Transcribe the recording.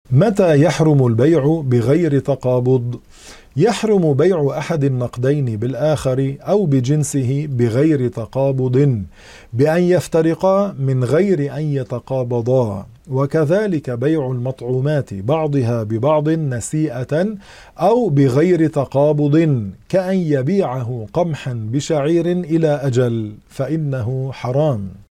متى يحرم البيع بغير تقابض؟ يحرم بيع أحد النقدين بالآخر أو بجنسه بغير تقابض، بأن يفترقا من غير أن يتقابضا، وكذلك بيع المطعومات بعضها ببعض نسيئة أو بغير تقابض، كأن يبيعه قمحا بشعير إلى أجل، فإنه حرام.